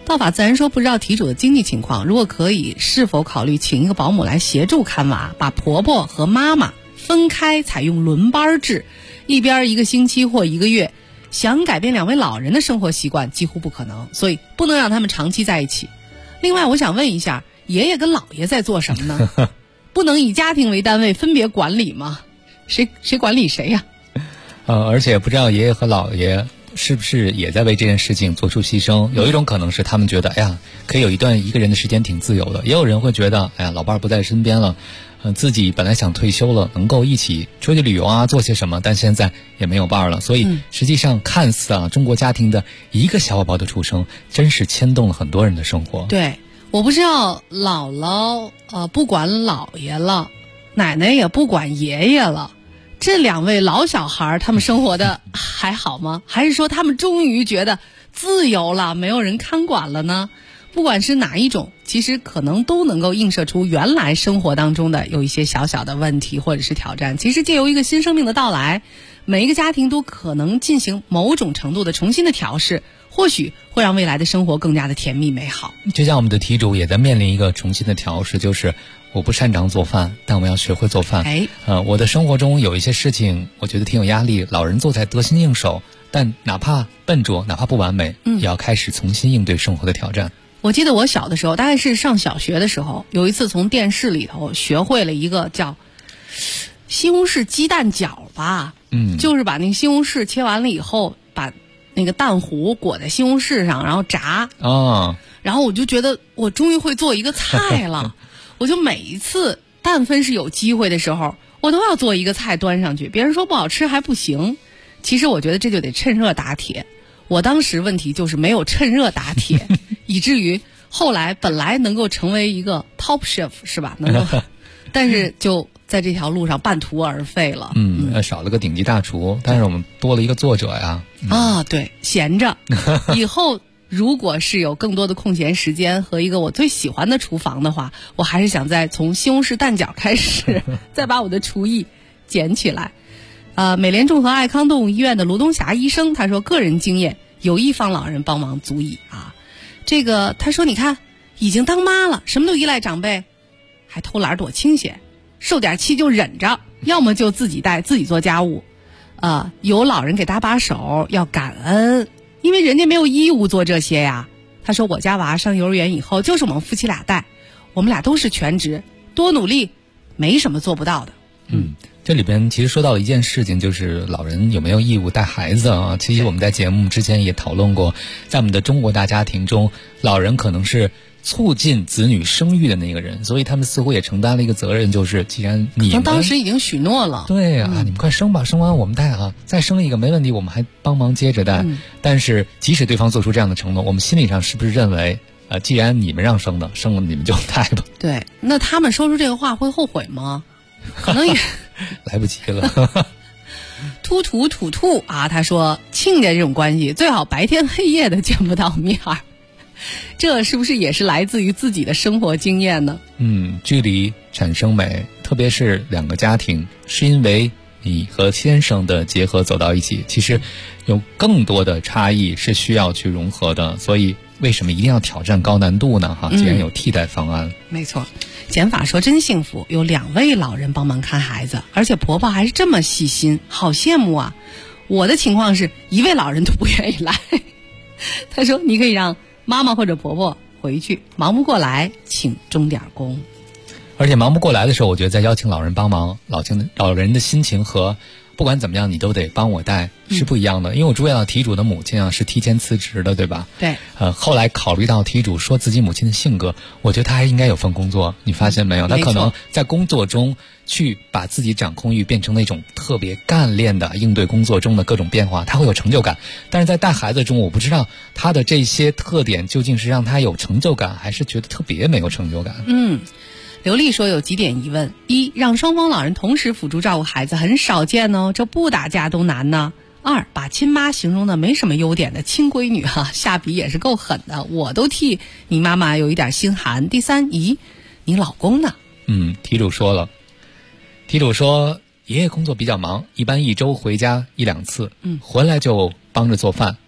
道法自然说不知道题主的经济情况，如果可以，是否考虑请一个保姆来协助看娃，把婆婆和妈妈分开，采用轮班制，一边1个星期或1个月。想改变2位老人的生活习惯几乎不可能，所以不能让他们长期在一起。另外我想问一下，爷爷跟姥爷在做什么呢？不能以家庭为单位分别管理吗？谁管理谁呀？ 而且不知道爷爷和姥爷是不是也在为这件事情做出牺牲。有一种可能是他们觉得可以有一个人的时间挺自由的，也有人会觉得老伴不在身边了，自己本来想退休了，能够一起出去旅游啊，做些什么，但现在也没有伴了。所以实际上看似中国家庭的一个小宝宝的出生，真是牵动了很多人的生活。 对，我不知道姥姥不管姥爷了，奶奶也不管爷爷了，这2位老小孩他们生活的还好吗？还是说他们终于觉得自由了，没有人看管了呢？不管是哪一种，其实可能都能够映射出原来生活当中的有一些小小的问题或者是挑战。其实借由一个新生命的到来，每一个家庭都可能进行某种程度的重新的调试，或许会让未来的生活更加的甜蜜美好。 就像我们的题主也在面临一个重新的调试，就是我不擅长做饭，但我要学会做饭。我的生活中有一些事情我觉得挺有压力，老人做才得心应手，但哪怕笨拙，哪怕不完美，也要开始重新应对生活的挑战。 我记得我小的时候，大概是上小学的时候，有一次从电视里头学会了一个叫西红柿鸡蛋饺吧，就是把那个西红柿切完了以后，把那个蛋糊裹在西红柿上，然后炸。然后我就觉得我终于会做一个菜了，我就每一次但凡是有机会的时候，我都要做一个菜端上去，别人说不好吃还不行。其实我觉得这就得趁热打铁，我当时问题就是没有趁热打铁以至于后来本来能够成为一个 top chef 是吧，能够但是就在这条路上半途而废了。 少了个顶级大厨，但是我们多了一个作者呀。 对，闲着以后如果是有更多的空闲时间和一个我最喜欢的厨房的话，我还是想再从西红柿蛋饺开始再把我的厨艺捡起来。美联众和爱康动物医院的卢东霞医生他说，个人经验有一方老人帮忙足矣啊。这个他说，你看已经当妈了，什么都依赖长辈，还偷懒躲清闲，受点气就忍着，要么就自己带自己做家务，有老人给搭把手要感恩，因为人家没有义务做这些呀。他说我家娃上幼儿园以后就是我们夫妻俩带，我们俩都是全职，多努力没什么做不到的。 这里边其实说到了一件事情，就是老人有没有义务带孩子啊？其实我们在节目之前也讨论过，在我们的中国大家庭中，老人可能是促进子女生育的那个人，所以他们似乎也承担了一个责任，就是既然你们当时已经许诺了， 对啊，你们快生吧，生完我们带啊，再生一个没问题，我们还帮忙接着带。但是即使对方做出这样的承诺，我们心理上是不是认为既然你们让生的，生了你们就带吧？ 对，那他们说出这个话会后悔吗？可能也来不及了。 突突啊，他说亲家这种关系最好白天黑夜的见不到面儿，这是不是也是来自于自己的生活经验呢？ 距离产生美，特别是2个家庭是因为你和先生的结合走到一起，其实有更多的差异是需要去融合的，所以为什么一定要挑战高难度呢？既然有替代方案。 没错，简法说真幸福，有2位老人帮忙看孩子，而且婆婆还是这么细心，好羡慕啊。我的情况是1位老人都不愿意来他说你可以让妈妈或者婆婆回去，忙不过来请钟点工。 而且忙不过来的时候，我觉得再邀请老人帮忙，老人的心情和不管怎么样你都得帮我带是不一样的。因为我注意到题主的母亲是提前辞职的，对吧？ 对。 后来考虑到题主说自己母亲的性格，我觉得他还应该有份工作，你发现没有？他可能在工作中去把自己掌控欲变成那种特别干练的应对工作中的各种变化，他会有成就感。但是在带孩子中，我不知道他的这些特点究竟是让他有成就感，还是觉得特别没有成就感。 刘丽说有几点疑问：一，让双方老人同时辅助照顾孩子很少见哦，这不打架都难呢。2，把亲妈形容的没什么优点的亲闺女下笔也是够狠的，我都替你妈妈有一点心寒。第3，咦，你老公呢？ 题主说了，题主说爷爷工作比较忙，一般1周回家1-2次，回来就帮着做饭，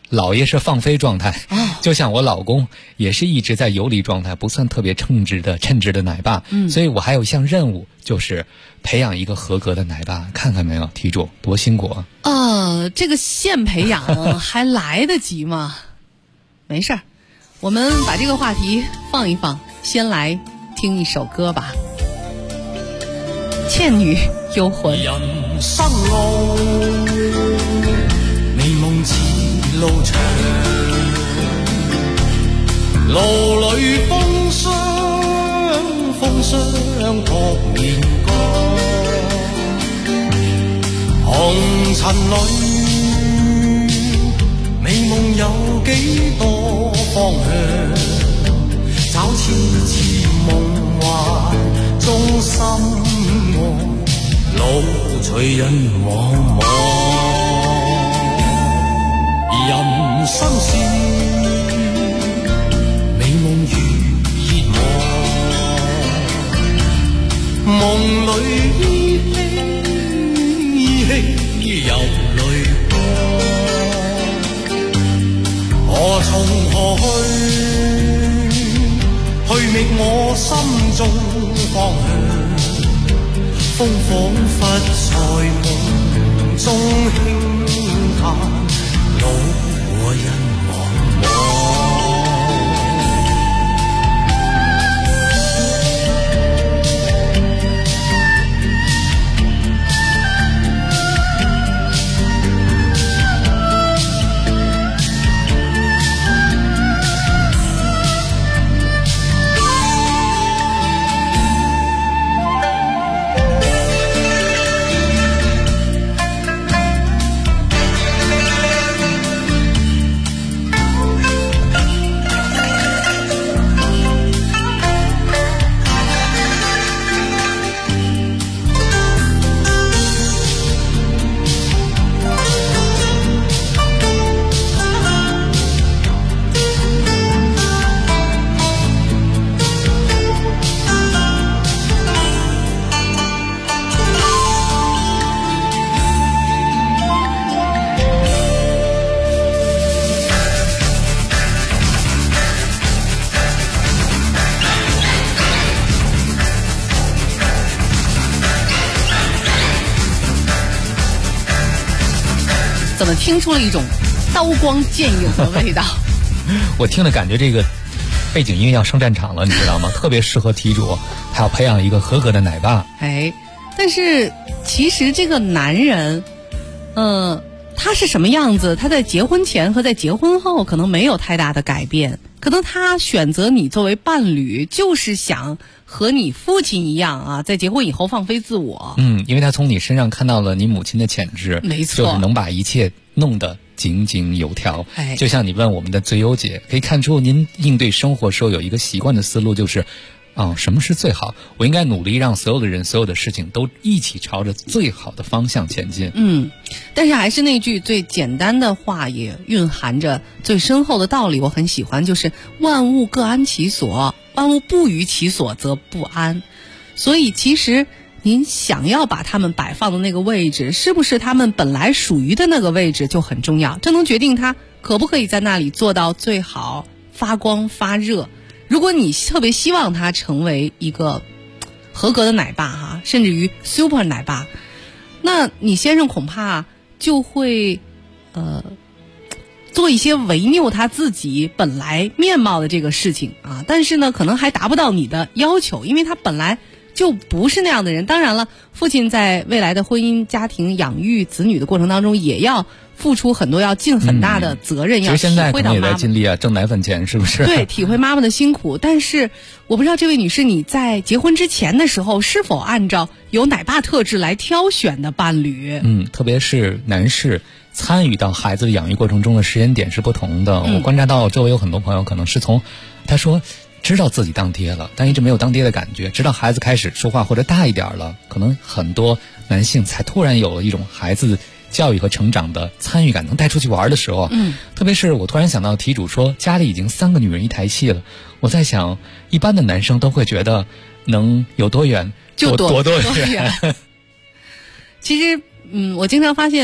姥爷是放飞状态，就像我老公也是一直在游离状态，不算特别称职的奶爸。所以我还有一项任务，就是培养一个合格的奶爸。看看没有，题主多辛苦啊！ 这个现培养还来得及吗？没事儿，我们把这个话题放一放，先来听一首歌吧，《倩女幽魂》。 人生路，美夢似路長，路裏風霜撲面光，紅塵裏美夢有幾多方向，找次次夢幻中心愛，路隨人茫茫。人生是美夢如熱望，夢裏依稀有淚光，何從何去覓我心中方向，風彷彿在夢中輕嘆，路和人茫茫。 怎么听出了一种刀光剑影的味道？ 我听了感觉这个背景音乐要上战场了，你知道吗？特别适合题主，他要培养一个合格的奶爸。 但是其实这个男人，他是什么样子？他在结婚前和在结婚后可能没有太大的改变，可能他选择你作为伴侣，就是想和你父亲一样啊，在结婚以后放飞自我。 因为他从你身上看到了你母亲的潜质， 没错， 就是能把一切弄得井井有条。就像你问我们的最优解，可以看出您应对生活时候有一个习惯的思路，就是什么是最好？我应该努力让所有的人、所有的事情都一起朝着最好的方向前进。 但是还是那句最简单的话，也蕴含着最深厚的道理，我很喜欢，就是万物各安其所，万物不于其所则不安。所以其实您想要把它们摆放的那个位置，是不是他们本来属于的那个位置就很重要，这能决定他可不可以在那里做到最好，发光发热。如果你特别希望他成为一个合格的奶爸甚至于 super 奶爸，那你先生恐怕就会做一些违拗他自己本来面貌的这个事情但是呢可能还达不到你的要求，因为他本来就不是那样的人。当然了，父亲在未来的婚姻家庭养育子女的过程当中也要付出很多，要尽很大的责任，要体会到妈妈。其实现在可能也在尽力挣奶粉钱，是不是？ 对，体会妈妈的辛苦。但是我不知道这位女士，你在结婚之前的时候是否按照有奶爸特质来挑选的伴侣？ 特别是男士参与到孩子的养育过程中的时间点是不同的。我观察到周围有很多朋友可能是从他说知道自己当爹了，但一直没有当爹的感觉，直到孩子开始说话或者大一点了，可能很多男性才突然有了一种孩子教育和成长的参与感，能带出去玩的时候。特别是我突然想到题主说家里已经3个女人一台戏了，我在想一般的男生都会觉得能有多远就多远。 其实我经常发现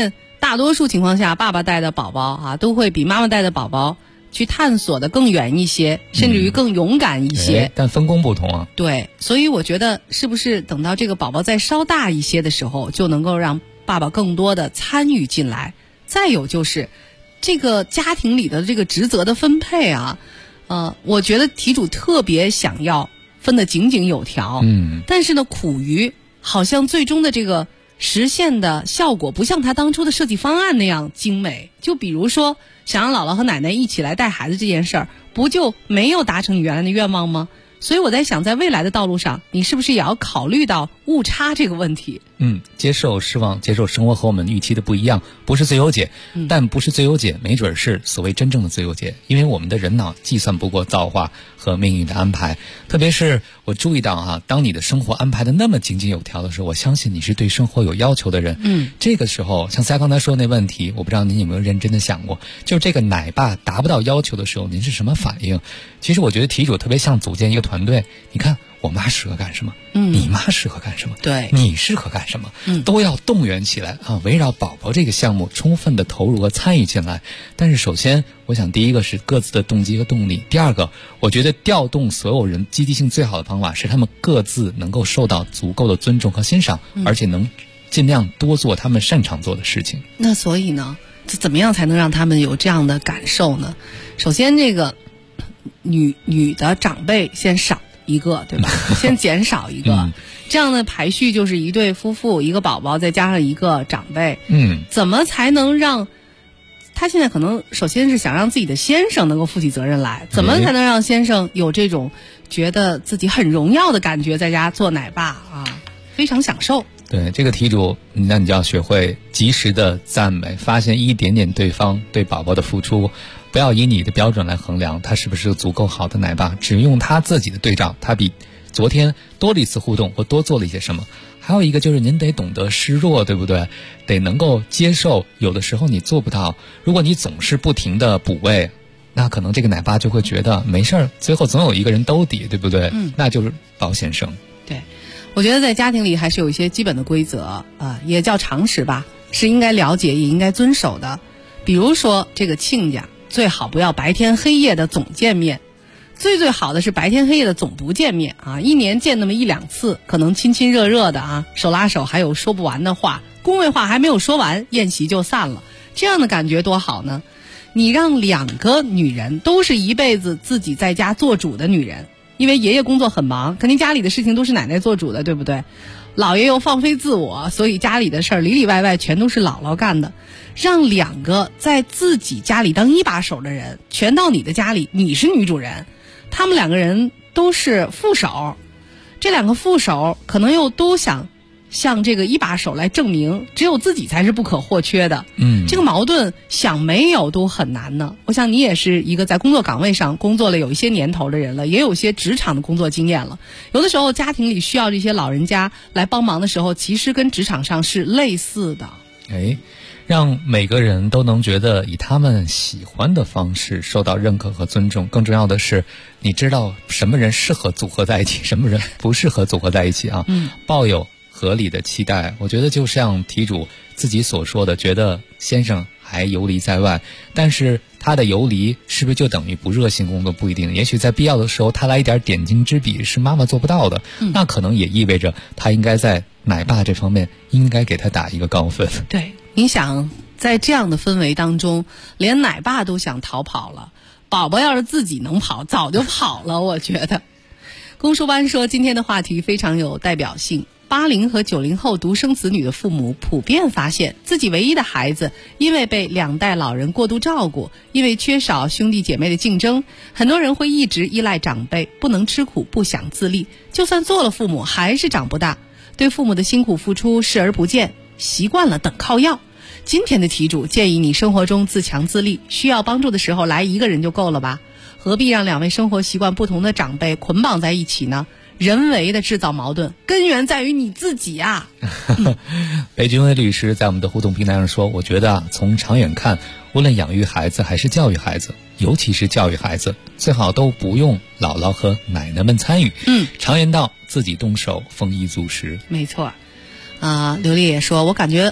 大多数情况下，爸爸带的宝宝啊，都会比妈妈带的宝宝去探索的更远一些，甚至于更勇敢一些。 但分工不同啊。 对，所以我觉得是不是等到这个宝宝再稍大一些的时候，就能够让爸爸更多的参与进来。再有就是这个家庭里的这个职责的分配啊，我觉得题主特别想要分得井井有条，但是呢，苦于好像最终的这个实现的效果不像他当初的设计方案那样精美。就比如说想让姥姥和奶奶一起来带孩子这件事儿，不就没有达成你原来的愿望吗？所以我在想，在未来的道路上，你是不是也要考虑到误差这个问题？ 接受失望，接受生活和我们预期的不一样，不是最优解，但不是最优解，没准是所谓真正的最优解。因为我们的人脑计算不过造化和命运的安排。特别是我注意到当你的生活安排的那么井井有条的时候，我相信你是对生活有要求的人。这个时候，像赛刚才说的那问题，我不知道您有没有认真的想过，就是这个奶爸达不到要求的时候，您是什么反应？其实我觉得题主特别像组建一个团队，你看我妈适合干什么，你妈适合干什么， 对， 你适合干什么，都要动员起来啊，围绕宝宝这个项目充分的投入和参与进来。但是首先我想第一个是各自的动机和动力，第二个我觉得调动所有人积极性最好的方法是他们各自能够受到足够的尊重和欣赏，而且能尽量多做他们擅长做的事情。 那所以呢，怎么样才能让他们有这样的感受呢？首先这个女的长辈先少一个，对吧？先减少一个，这样的排序就是一对夫妇，一个宝宝，再加上一个长辈。怎么才能让他现在可能首先是想让自己的先生能够负起责任来，怎么才能让先生有这种觉得自己很荣耀的感觉，在家做奶爸啊，非常享受。 对这个题主，那你就要学会及时的赞美，发现一点点对方对宝宝的付出，不要以你的标准来衡量他是不是足够好的奶爸，只用他自己的对照，他比昨天多了一次互动或多做了一些什么。还有一个就是您得懂得示弱，对不对？得能够接受有的时候你做不到，如果你总是不停的补喂，那可能这个奶爸就会觉得没事儿，最后总有一个人兜底，对不对？那就是保险生。 对，我觉得在家庭里还是有一些基本的规则也叫常识吧，是应该了解也应该遵守的。比如说这个亲家最好不要白天黑夜的总见面，最好的是白天黑夜的总不见面啊，一年见那么1-2次，可能亲亲热热的啊，手拉手，还有说不完的话，恭维话还没有说完，宴席就散了，这样的感觉多好呢？你让2个女人都是一辈子自己在家做主的女人，因为爷爷工作很忙，肯定家里的事情都是奶奶做主的，对不对？姥爷又放飞自我，所以家里的事儿里里外外全都是姥姥干的。让2个在自己家里当一把手的人全到你的家里，你是女主人，他们2个人都是副手，这2个副手可能又都想向这个一把手来证明只有自己才是不可或缺的。这个矛盾想没有都很难呢。我想你也是一个在工作岗位上工作了有一些年头的人了，也有些职场的工作经验了，有的时候家庭里需要这些老人家来帮忙的时候，其实跟职场上是类似的。 让每个人都能觉得以他们喜欢的方式受到认可和尊重，更重要的是你知道什么人适合组合在一起，什么人不适合组合在一起啊。抱有合理的期待，我觉得就像题主自己所说的，觉得先生还游离在外，但是他的游离是不是就等于不热心工作？不一定，也许在必要的时候他来一点点睛之笔是妈妈做不到的，那可能也意味着他应该在奶爸这方面应该给他打一个高分。 对，你想在这样的氛围当中，连奶爸都想逃跑了，宝宝要是自己能跑早就跑了。我觉得公输班说今天的话题非常有代表性，80和90后独生子女的父母普遍发现自己唯一的孩子因为被2代老人过度照顾，因为缺少兄弟姐妹的竞争，很多人会一直依赖长辈，不能吃苦，不想自立，就算做了父母还是长不大，对父母的辛苦付出视而不见，习惯了等靠要。今天的题主建议你生活中自强自立，需要帮助的时候来一个人就够了吧，何必让2位生活习惯不同的长辈捆绑在一起呢？人为的制造矛盾，根源在于你自己啊。 北军威律师在我们的互动平台上说，我觉得从长远看，无论养育孩子还是教育孩子，尤其是教育孩子，最好都不用姥姥和奶奶们参与。常言道，自己动手丰衣足食。 没错。刘丽也说，我感觉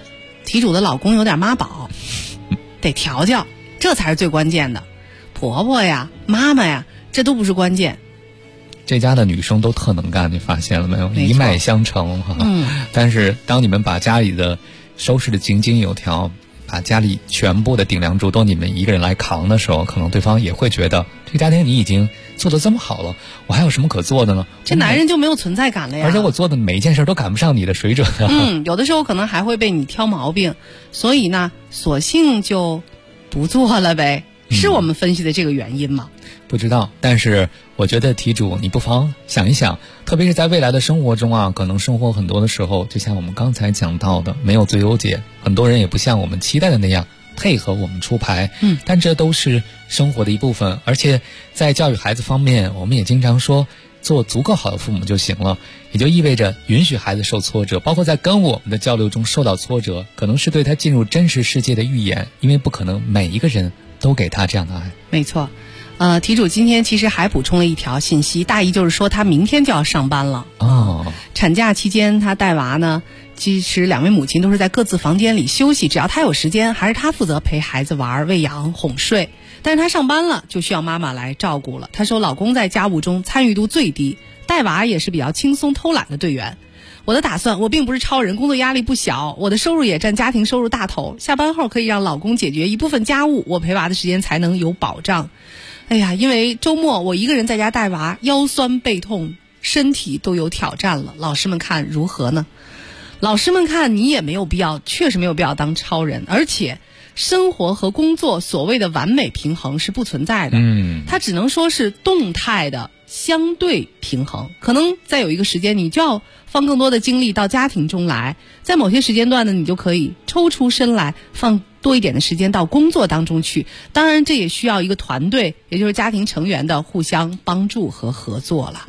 题主的老公有点妈宝，得调教，这才是最关键的。婆婆呀、妈妈呀，这都不是关键。 这家的女生都特能干，你发现了没有？一脉相承哈。但是当你们把家里的收拾的井井有条，把家里全部的顶梁柱都你们一个人来扛的时候，可能对方也会觉得这个家庭你已经做得这么好了，我还有什么可做的呢？ 这男人就没有存在感了呀。 而且我做的每一件事都赶不上你的水准啊。 有的时候可能还会被你挑毛病，所以呢，索性就不做了呗。是我们分析的这个原因吗？ 不知道，但是我觉得题主你不妨想一想，特别是在未来的生活中啊，可能生活很多的时候，就像我们刚才讲到的，没有最优解，很多人也不像我们期待的那样配合我们出牌，但这都是生活的一部分。而且在教育孩子方面，我们也经常说做足够好的父母就行了，也就意味着允许孩子受挫折，包括在跟我们的交流中受到挫折，可能是对他进入真实世界的预演，因为不可能每一个人都给他这样的爱。 没错。题主今天其实还补充了一条信息，大意就是说他明天就要上班了。产假期间他带娃呢，其实两位母亲都是在各自房间里休息，只要他有时间，还是他负责陪孩子玩、喂养、哄睡。但是他上班了，就需要妈妈来照顾了。他说老公在家务中参与度最低，带娃也是比较轻松偷懒的队员。我的打算，我并不是超人，工作压力不小，我的收入也占家庭收入大头，下班后可以让老公解决一部分家务，我陪娃的时间才能有保障。哎呀，因为周末我一个人在家带娃，腰酸背痛，身体都有挑战了，老师们看如何呢？老师们看你也没有必要，确实没有必要当超人，而且生活和工作所谓的完美平衡是不存在的，它只能说是动态的相对平衡。可能在有一个时间你就要放更多的精力到家庭中来，在某些时间段呢，你就可以抽出身来放多一点的时间到工作当中去。当然这也需要一个团队，也就是家庭成员的互相帮助和合作了。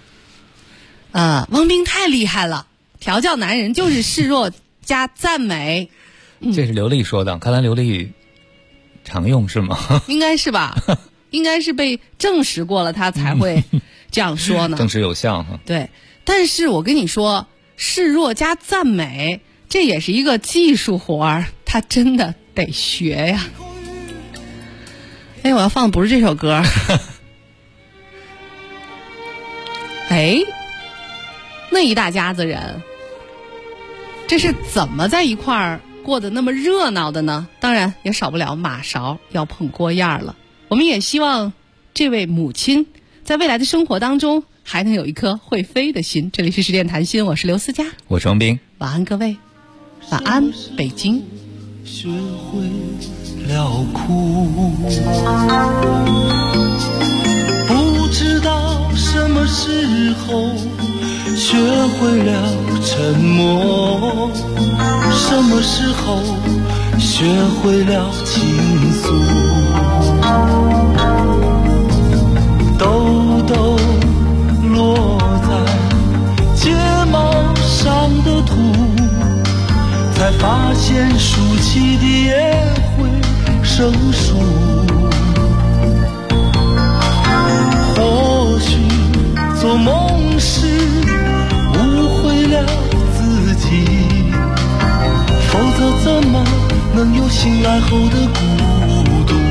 汪冰太厉害了，调教男人就是示弱加赞美。 这是刘丽说的，看来刘丽常用是吗？ 应该是吧，应该是被证实过了，他才会这样说呢。 证实有效哈。 对，但是我跟你说，示弱加赞美，这也是一个技术活儿，他真的得学呀。我要放的不是这首歌。那一大家子人，这是怎么在一块儿过得那么热闹的呢？当然也少不了马勺要碰锅沿了。我们也希望这位母亲在未来的生活当中还能有一颗会飞的心。这里是十点谈心，我是刘思佳， 我是王斌。 晚安各位，晚安北京。 学会了哭，不知道什么时候学会了沉默，什么时候学会了倾诉，抖抖落在睫毛上的土，才发现竖起的也会生疏。或许做梦时误会了自己，否则怎么能有醒来后的孤独？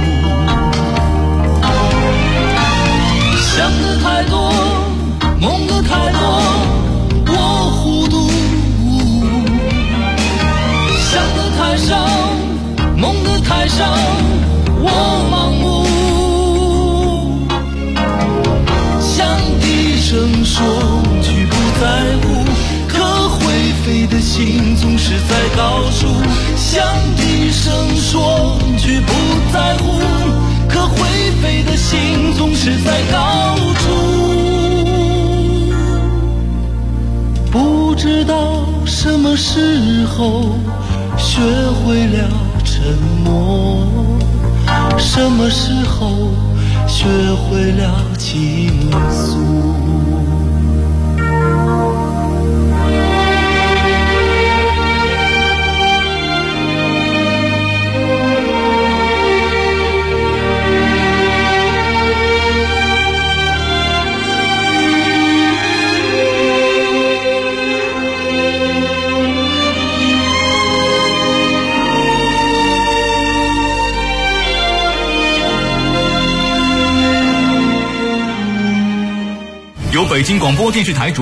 想的太多，梦的太多，我糊涂。想的太少，梦的太少，我盲目。想低声说句不在乎，可会飞的心总是在高处。想低声说句不在乎，可会飞的心总是在高处。不知道什么时候学会了沉默，什么时候学会了倾诉。 北京广播电视台主